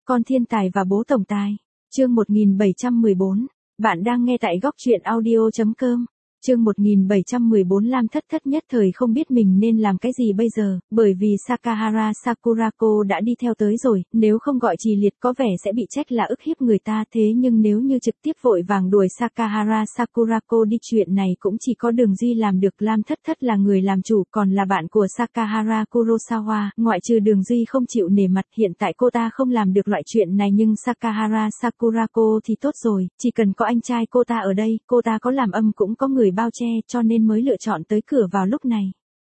Con thiên tài và bố tổng tài. Chương 1714. Bạn đang nghe tại góc truyện audio.com. Chương 1714. Lam Thất Thất nhất thời không biết mình nên làm cái gì bây giờ, bởi vì Sakahara Sakurako đã đi theo tới rồi, nếu không gọi trì liệt có vẻ sẽ bị trách là ức hiếp người ta, thế nhưng nếu như trực tiếp vội vàng đuổi Sakahara Sakurako đi, chuyện này cũng chỉ có Đường Duy làm được. Lam Thất Thất là người làm chủ, còn là bạn của Sakahara Kurosawa, ngoại trừ Đường Duy không chịu nể mặt, hiện tại cô ta không làm được loại chuyện này, nhưng Sakahara Sakurako thì tốt rồi, chỉ cần có anh trai cô ta ở đây, cô ta có làm âm cũng có người bao che, cho nên mới lựa chọn tới cửa vào lúc này.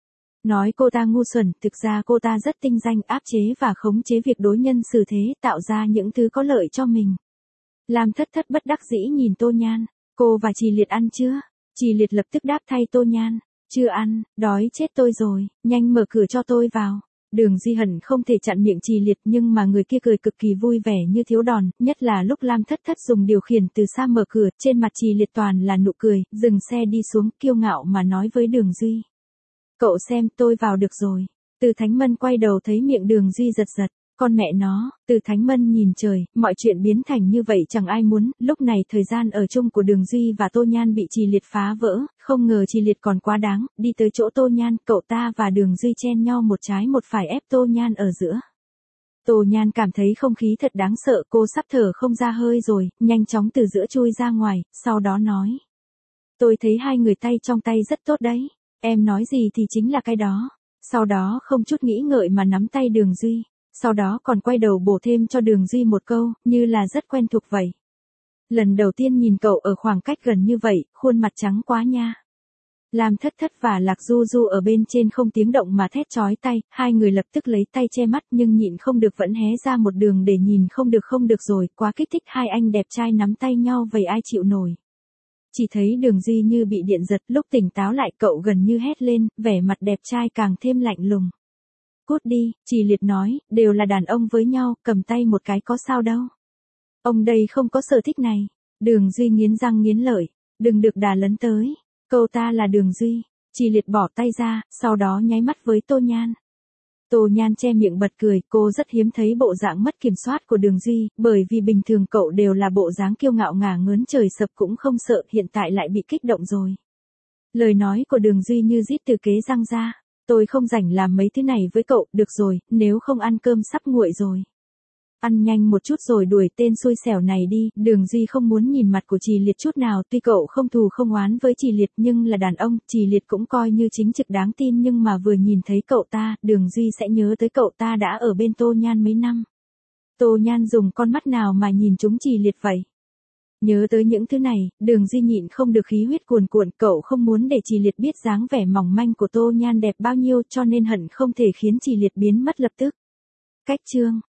Nói cô ta ngu xuẩn, thực ra cô ta rất tinh danh, áp chế và khống chế việc đối nhân xử thế, tạo ra những thứ có lợi cho mình. Lam Thất Thất bất đắc dĩ nhìn Tô Nhan, cô và Trì Liệt ăn chưa? Trì Liệt lập tức đáp thay Tô Nhan, chưa ăn, đói chết tôi rồi, nhanh mở cửa cho tôi vào. Đường Duy hận không thể chặn miệng Trì Liệt, nhưng mà người kia cười cực kỳ vui vẻ như thiếu đòn, nhất là lúc Lam Thất Thất dùng điều khiển từ xa mở cửa, trên mặt Trì Liệt toàn là nụ cười, dừng xe đi xuống, kiêu ngạo mà nói với Đường Duy. Cậu xem, tôi vào được rồi. Từ Thánh Mân quay đầu thấy miệng Đường Duy giật giật. Con mẹ nó, Từ Thánh Mân nhìn trời, mọi chuyện biến thành như vậy chẳng ai muốn, lúc này thời gian ở chung của Đường Duy và Tô Nhan bị Trì Liệt phá vỡ, không ngờ Trì Liệt còn quá đáng, đi tới chỗ Tô Nhan, cậu ta và Đường Duy chen nhau một trái một phải ép Tô Nhan ở giữa. Tô Nhan cảm thấy không khí thật đáng sợ, cô sắp thở không ra hơi rồi, nhanh chóng từ giữa chui ra ngoài, sau đó nói. Tôi thấy hai người tay trong tay rất tốt đấy, em nói gì thì chính là cái đó. Sau đó không chút nghĩ ngợi mà nắm tay Đường Duy. Sau đó còn quay đầu bổ thêm cho Đường Duy một câu, như là rất quen thuộc vậy. Lần đầu tiên nhìn cậu ở khoảng cách gần như vậy, khuôn mặt trắng quá nha. Lam Thất Thất và Lạc Du Du ở bên trên không tiếng động mà thét chói tay, hai người lập tức lấy tay che mắt nhưng nhịn không được vẫn hé ra một đường để nhìn, không được rồi, quá kích thích, hai anh đẹp trai nắm tay nhau vậy ai chịu nổi. Chỉ thấy Đường Duy như bị điện giật, lúc tỉnh táo lại cậu gần như hét lên, vẻ mặt đẹp trai càng thêm lạnh lùng. Cút đi, Trì Liệt nói, đều là đàn ông với nhau, cầm tay một cái có sao đâu. Ông đây không có sở thích này. Đường Duy nghiến răng nghiến lợi, đừng được đà lấn tới. Câu ta là Đường Duy. Trì Liệt bỏ tay ra, sau đó nháy mắt với Tô Nhan. Tô Nhan che miệng bật cười, cô rất hiếm thấy bộ dạng mất kiểm soát của Đường Duy, bởi vì bình thường cậu đều là bộ dáng kiêu ngạo ngả ngớn trời sập cũng không sợ, hiện tại lại bị kích động rồi. Lời nói của Đường Duy như rít từ kế răng ra. Tôi không rảnh làm mấy thứ này với cậu, được rồi, nếu không ăn cơm sắp nguội rồi. Ăn nhanh một chút rồi đuổi tên xui xẻo này đi, Đường Duy không muốn nhìn mặt của Trì Liệt chút nào, tuy cậu không thù không oán với Trì Liệt nhưng là đàn ông, Trì Liệt cũng coi như chính trực đáng tin, nhưng mà vừa nhìn thấy cậu ta, Đường Duy sẽ nhớ tới cậu ta đã ở bên Tô Nhan mấy năm. Tô Nhan dùng con mắt nào mà nhìn chúng Trì Liệt vậy? Nhớ tới những thứ này, Đường Duy nhịn không được khí huyết cuồn cuộn, cậu không muốn để Trì Liệt biết dáng vẻ mỏng manh của Tô Nhan đẹp bao nhiêu, cho nên hận không thể khiến Trì Liệt biến mất lập tức. Cách chương